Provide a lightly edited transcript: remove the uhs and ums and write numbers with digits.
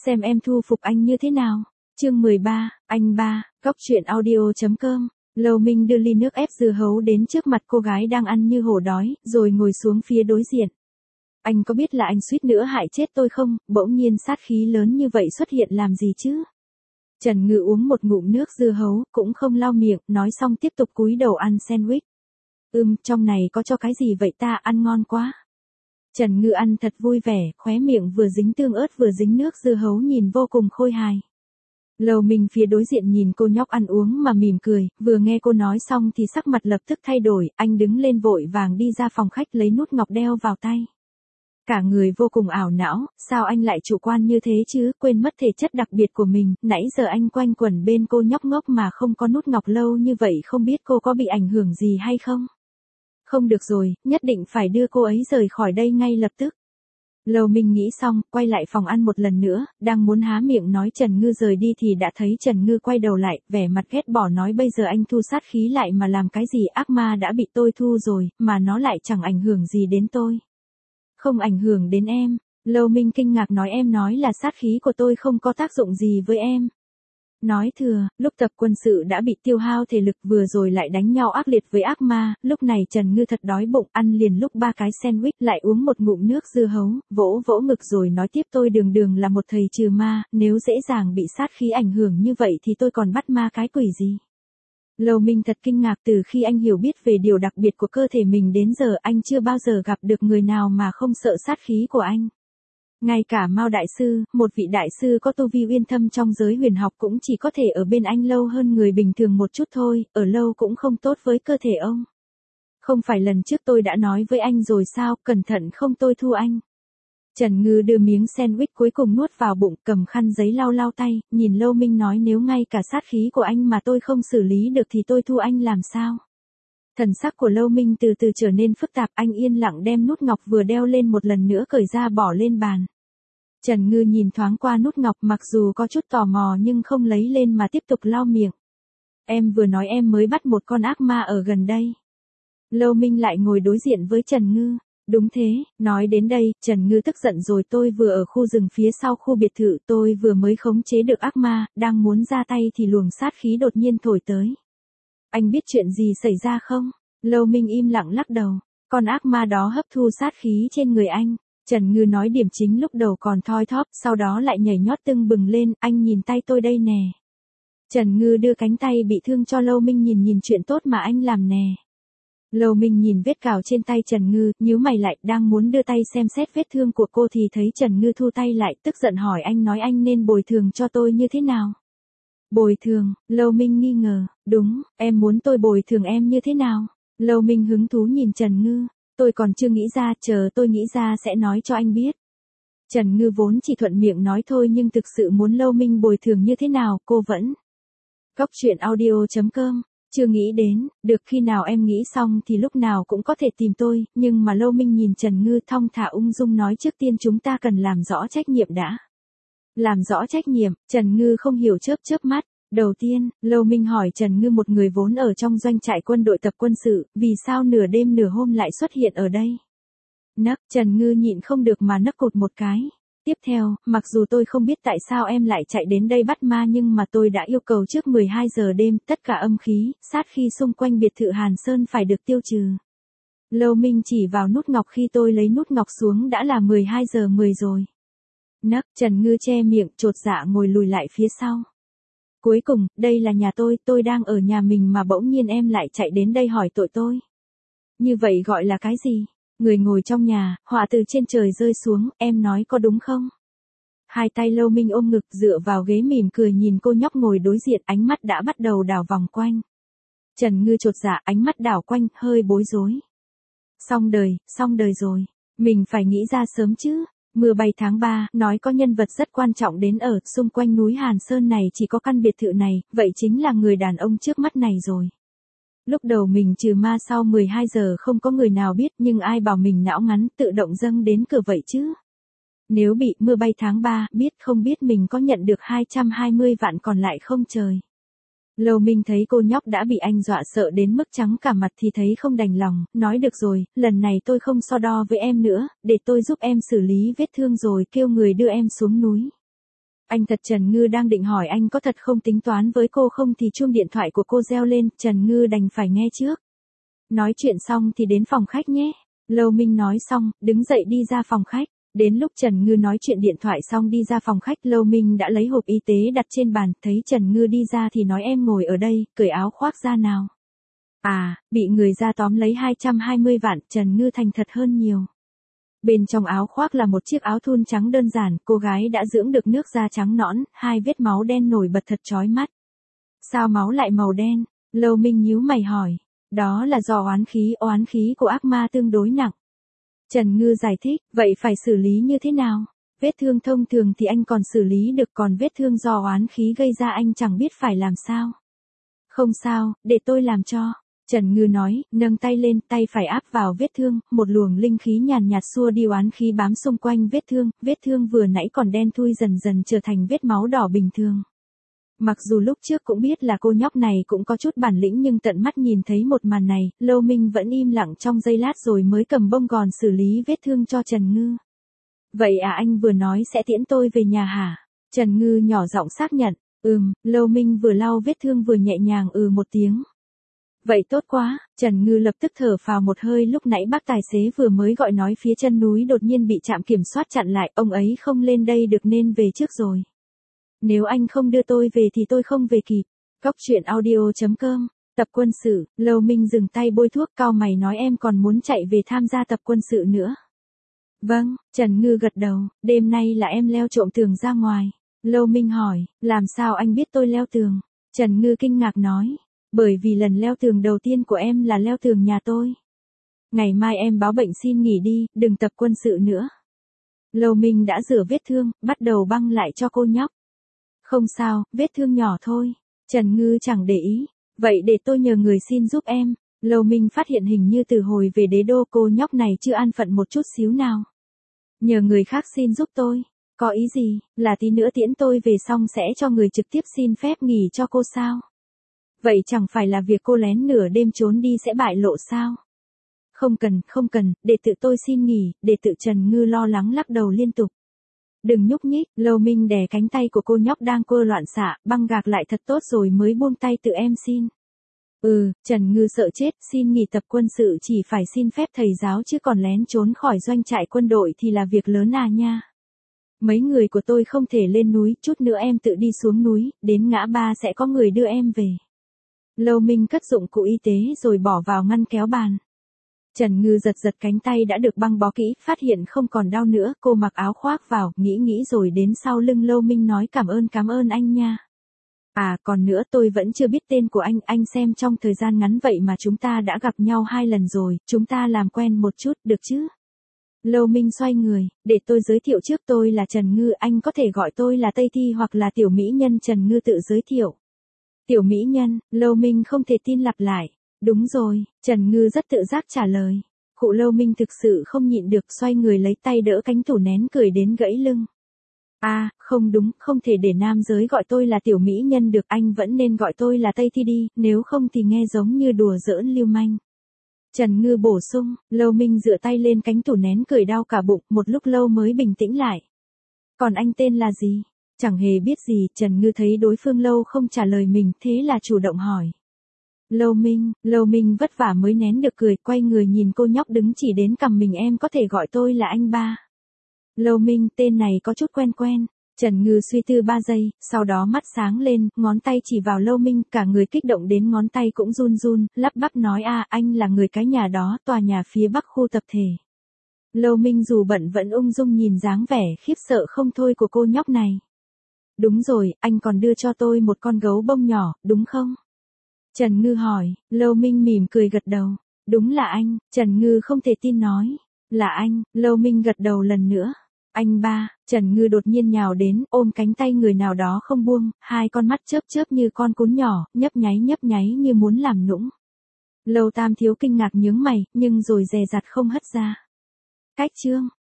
xem em thu phục anh như thế nào. Chương 13, anh ba, Cóc truyện audio.com. Lâu Minh đưa ly nước ép dưa hấu đến trước mặt cô gái đang ăn như hổ đói, rồi ngồi xuống phía đối diện. Anh có biết là anh suýt nữa hại chết tôi không? Bỗng nhiên sát khí lớn như vậy xuất hiện làm gì chứ? Trần Ngư uống một ngụm nước dưa hấu, cũng không lau miệng, nói xong tiếp tục cúi đầu ăn sandwich. Trong này có cho cái gì vậy ta, ăn ngon quá. Trần Ngư ăn thật vui vẻ, khóe miệng vừa dính tương ớt vừa dính nước dưa hấu nhìn vô cùng khôi hài. Lâu Minh phía đối diện nhìn cô nhóc ăn uống mà mỉm cười, vừa nghe cô nói xong thì sắc mặt lập tức thay đổi, anh đứng lên vội vàng đi ra phòng khách lấy nút ngọc đeo vào tay. Cả người vô cùng ảo não, sao anh lại chủ quan như thế chứ, quên mất thể chất đặc biệt của mình, nãy giờ anh quanh quẩn bên cô nhóc ngốc mà không có nút ngọc lâu như vậy, không biết cô có bị ảnh hưởng gì hay không? Không được rồi, nhất định phải đưa cô ấy rời khỏi đây ngay lập tức. Lâu Minh nghĩ xong, quay lại phòng ăn một lần nữa, đang muốn há miệng nói Trần Ngư rời đi thì đã thấy Trần Ngư quay đầu lại, vẻ mặt ghét bỏ nói bây giờ anh thu sát khí lại mà làm cái gì, ác ma đã bị tôi thu rồi, mà nó lại chẳng ảnh hưởng gì đến tôi. Không ảnh hưởng đến em. Lâu Minh kinh ngạc nói em nói là sát khí của tôi không có tác dụng gì với em. Nói thừa, lúc tập quân sự đã bị tiêu hao thể lực vừa rồi lại đánh nhau ác liệt với ác ma, lúc này Trần Ngư thật đói bụng, ăn liền lúc 3 cái sandwich lại uống một ngụm nước dưa hấu, vỗ vỗ ngực rồi nói tiếp tôi đường đường là một thầy trừ ma, nếu dễ dàng bị sát khí ảnh hưởng như vậy thì tôi còn bắt ma cái quỷ gì. Lâu Minh thật kinh ngạc từ khi anh hiểu biết về điều đặc biệt của cơ thể mình đến giờ anh chưa bao giờ gặp được người nào mà không sợ sát khí của anh. Ngay cả Mao Đại Sư, một vị đại sư có tu vi uyên thâm trong giới huyền học cũng chỉ có thể ở bên anh lâu hơn người bình thường một chút thôi, ở lâu cũng không tốt với cơ thể ông. Không phải lần trước tôi đã nói với anh rồi sao, cẩn thận không tôi thu anh. Trần Ngư đưa miếng sandwich cuối cùng nuốt vào bụng, cầm khăn giấy lau lau tay, nhìn Lâu Minh nói nếu ngay cả sát khí của anh mà tôi không xử lý được thì tôi thu anh làm sao? Thần sắc của Lâu Minh từ từ trở nên phức tạp, anh yên lặng đem nút ngọc vừa đeo lên một lần nữa cởi ra bỏ lên bàn. Trần Ngư nhìn thoáng qua nút ngọc mặc dù có chút tò mò nhưng không lấy lên mà tiếp tục lau miệng. Em vừa nói em mới bắt một con ác ma ở gần đây. Lâu Minh lại ngồi đối diện với Trần Ngư. Đúng thế, nói đến đây, Trần Ngư tức giận rồi tôi vừa ở khu rừng phía sau khu biệt thự tôi vừa mới khống chế được ác ma, đang muốn ra tay thì luồng sát khí đột nhiên thổi tới. Anh biết chuyện gì xảy ra không? Lâu Minh im lặng lắc đầu, con ác ma đó hấp thu sát khí trên người anh. Trần Ngư nói điểm chính lúc đầu còn thoi thóp, sau đó lại nhảy nhót tưng bừng lên, anh nhìn tay tôi đây nè. Trần Ngư đưa cánh tay bị thương cho Lâu Minh nhìn chuyện tốt mà anh làm nè. Lâu Minh nhìn vết cào trên tay Trần Ngư, nhíu mày lại, đang muốn đưa tay xem xét vết thương của cô thì thấy Trần Ngư thu tay lại, tức giận hỏi anh nói anh nên bồi thường cho tôi như thế nào? Bồi thường, Lâu Minh nghi ngờ, đúng, em muốn tôi bồi thường em như thế nào? Lâu Minh hứng thú nhìn Trần Ngư, tôi còn chưa nghĩ ra, chờ tôi nghĩ ra sẽ nói cho anh biết. Trần Ngư vốn chỉ thuận miệng nói thôi nhưng thực sự muốn Lâu Minh bồi thường như thế nào, cô vẫn. Cóc truyện audio.com. Chưa nghĩ đến, được khi nào em nghĩ xong thì lúc nào cũng có thể tìm tôi, nhưng mà Lâu Minh nhìn Trần Ngư thong thả ung dung nói trước tiên chúng ta cần làm rõ trách nhiệm đã. Làm rõ trách nhiệm, Trần Ngư không hiểu chớp mắt. Đầu tiên, Lâu Minh hỏi Trần Ngư một người vốn ở trong doanh trại quân đội tập quân sự, vì sao nửa đêm nửa hôm lại xuất hiện ở đây? Nấc, Trần Ngư nhịn không được mà nấc cột một cái. Tiếp theo, mặc dù tôi không biết tại sao em lại chạy đến đây bắt ma nhưng mà tôi đã yêu cầu trước 12 giờ đêm tất cả âm khí, sát khí xung quanh biệt thự Hàn Sơn phải được tiêu trừ. Lâu Minh chỉ vào nút ngọc khi tôi lấy nút ngọc xuống đã là 12 giờ 10 rồi. Nấc, Trần Ngư che miệng chột dạ ngồi lùi lại phía sau. Cuối cùng, đây là nhà tôi đang ở nhà mình mà bỗng nhiên em lại chạy đến đây hỏi tội tôi. Như vậy gọi là cái gì? Người ngồi trong nhà, họa từ trên trời rơi xuống, em nói có đúng không? Hai tay Lâu Minh ôm ngực dựa vào ghế mỉm cười nhìn cô nhóc ngồi đối diện, ánh mắt đã bắt đầu đảo vòng quanh. Trần Ngư chột dạ, ánh mắt đảo quanh, hơi bối rối. Xong đời rồi, mình phải nghĩ ra sớm chứ. Mưa bay tháng 3, nói có nhân vật rất quan trọng đến ở, xung quanh núi Hàn Sơn này chỉ có căn biệt thự này, vậy chính là người đàn ông trước mắt này rồi. Lúc đầu mình trừ ma sau 12 giờ không có người nào biết nhưng ai bảo mình não ngắn tự động dâng đến cửa vậy chứ. Nếu bị mưa bay tháng 3, biết không biết mình có nhận được 220 vạn còn lại không trời. Lâu Minh thấy cô nhóc đã bị anh dọa sợ đến mức trắng cả mặt thì thấy không đành lòng, nói được rồi, lần này tôi không so đo với em nữa, để tôi giúp em xử lý vết thương rồi kêu người đưa em xuống núi. Anh thật. Trần Ngư đang định hỏi anh có thật không tính toán với cô không thì chuông điện thoại của cô reo lên, Trần Ngư đành phải nghe trước. Nói chuyện xong thì đến phòng khách nhé. Lâu Minh nói xong, đứng dậy đi ra phòng khách. Đến lúc Trần Ngư nói chuyện điện thoại xong đi ra phòng khách, Lâu Minh đã lấy hộp y tế đặt trên bàn, thấy Trần Ngư đi ra thì nói em ngồi ở đây, cởi áo khoác ra nào. À, bị người ra tóm lấy 220 vạn, Trần Ngư thành thật hơn nhiều. Bên trong áo khoác là một chiếc áo thun trắng đơn giản, cô gái đã dưỡng được nước da trắng nõn, hai vết máu đen nổi bật thật chói mắt. Sao máu lại màu đen? Lâu Minh nhíu mày hỏi. Đó là do oán khí của ác ma tương đối nặng. Trần Ngư giải thích, vậy phải xử lý như thế nào? Vết thương thông thường thì anh còn xử lý được, còn vết thương do oán khí gây ra anh chẳng biết phải làm sao. Không sao, để tôi làm cho. Trần Ngư nói, nâng tay lên, tay phải áp vào vết thương, một luồng linh khí nhàn nhạt xua đi oán khí bám xung quanh vết thương vừa nãy còn đen thui dần dần trở thành vết máu đỏ bình thường. Mặc dù lúc trước cũng biết là cô nhóc này cũng có chút bản lĩnh nhưng tận mắt nhìn thấy một màn này, Lâu Minh vẫn im lặng trong giây lát rồi mới cầm bông gòn xử lý vết thương cho Trần Ngư. Vậy à, anh vừa nói sẽ tiễn tôi về nhà hả? Trần Ngư nhỏ giọng xác nhận. Lâu Minh vừa lau vết thương vừa nhẹ nhàng một tiếng. Vậy tốt quá. Trần Ngư lập tức thở phào một hơi. Lúc nãy bác tài xế vừa mới gọi nói phía chân núi đột nhiên bị trạm kiểm soát chặn lại, ông ấy không lên đây được nên về trước rồi. Nếu anh không đưa tôi về thì tôi không về kịp. Cóc truyện audio.com. Tập quân sự. Lâu Minh dừng tay bôi thuốc, cau mày nói em còn muốn chạy về tham gia tập quân sự nữa. Vâng. Trần Ngư gật đầu. Đêm nay là em leo trộm tường ra ngoài. Lâu Minh hỏi, làm sao anh biết tôi leo tường? Trần Ngư kinh ngạc nói, bởi vì lần leo tường đầu tiên của em là leo tường nhà tôi. Ngày mai em báo bệnh xin nghỉ đi, đừng tập quân sự nữa. Lâu Minh đã rửa vết thương, bắt đầu băng lại cho cô nhóc. Không sao, vết thương nhỏ thôi. Trần Ngư chẳng để ý. Vậy để tôi nhờ người xin giúp em. Lâu Minh phát hiện hình như từ hồi về đế đô cô nhóc này chưa an phận một chút xíu nào. Nhờ người khác xin giúp tôi. Có ý gì, là tí nữa tiễn tôi về xong sẽ cho người trực tiếp xin phép nghỉ cho cô sao? Vậy chẳng phải là việc cô lén nửa đêm trốn đi sẽ bại lộ sao? Không cần, để tự tôi xin nghỉ, để tự. Trần Ngư lo lắng lắc đầu liên tục. Đừng nhúc nhích. Lâu Minh đè cánh tay của cô nhóc đang cô loạn xạ, băng gạc lại thật tốt rồi mới buông tay. Tự em xin. Trần Ngư sợ chết, xin nghỉ tập quân sự chỉ phải xin phép thầy giáo chứ còn lén trốn khỏi doanh trại quân đội thì là việc lớn à nha. Mấy người của tôi không thể lên núi, chút nữa em tự đi xuống núi, đến ngã ba sẽ có người đưa em về. Lâu Minh cất dụng cụ y tế rồi bỏ vào ngăn kéo bàn. Trần Ngư giật cánh tay đã được băng bó kỹ, phát hiện không còn đau nữa, cô mặc áo khoác vào, nghĩ rồi đến sau lưng Lâu Minh nói cảm ơn anh nha. À còn nữa, tôi vẫn chưa biết tên của anh xem trong thời gian ngắn vậy mà chúng ta đã gặp nhau 2 lần rồi, chúng ta làm quen một chút, được chứ? Lâu Minh xoay người, để tôi giới thiệu trước, tôi là Trần Ngư, anh có thể gọi tôi là Tây Thi hoặc là Tiểu Mỹ Nhân. Trần Ngư tự giới thiệu. Tiểu Mỹ Nhân. Lâu Minh không thể tin lặp lại. Đúng rồi, Trần Ngư rất tự giác trả lời. Cụ Lâu Minh thực sự không nhịn được, xoay người lấy tay đỡ cánh tủ nén cười đến gãy lưng. À, không đúng, không thể để nam giới gọi tôi là Tiểu Mỹ Nhân được, anh vẫn nên gọi tôi là Tây Thi đi, nếu không thì nghe giống như đùa giỡn lưu manh. Trần Ngư bổ sung. Lâu Minh dựa tay lên cánh tủ nén cười đau cả bụng, một lúc lâu mới bình tĩnh lại. Còn anh tên là gì? Chẳng hề biết gì. Trần Ngư thấy đối phương lâu không trả lời mình, thế là chủ động hỏi. Lâu Minh vất vả mới nén được cười, quay người nhìn cô nhóc đứng chỉ đến cằm mình, em có thể gọi tôi là anh ba. Lâu Minh, tên này có chút quen. Trần Ngư suy tư 3 giây, sau đó mắt sáng lên, ngón tay chỉ vào Lâu Minh, cả người kích động đến ngón tay cũng run, lắp bắp nói anh là người cái nhà đó, tòa nhà phía bắc khu tập thể. Lâu Minh dù bận vẫn ung dung nhìn dáng vẻ khiếp sợ không thôi của cô nhóc này. Đúng rồi, anh còn đưa cho tôi một con gấu bông nhỏ, đúng không? Trần Ngư hỏi. Lâu Minh mỉm cười gật đầu. Đúng là anh. Trần Ngư không thể tin nói. Là anh. Lâu Minh gật đầu lần nữa. Anh ba. Trần Ngư đột nhiên nhào đến, ôm cánh tay người nào đó không buông, hai con mắt chớp như con cún nhỏ, nhấp nháy như muốn làm nũng. Lâu Tam Thiếu kinh ngạc nhướng mày, nhưng rồi dè dặt không hất ra. Cách chương.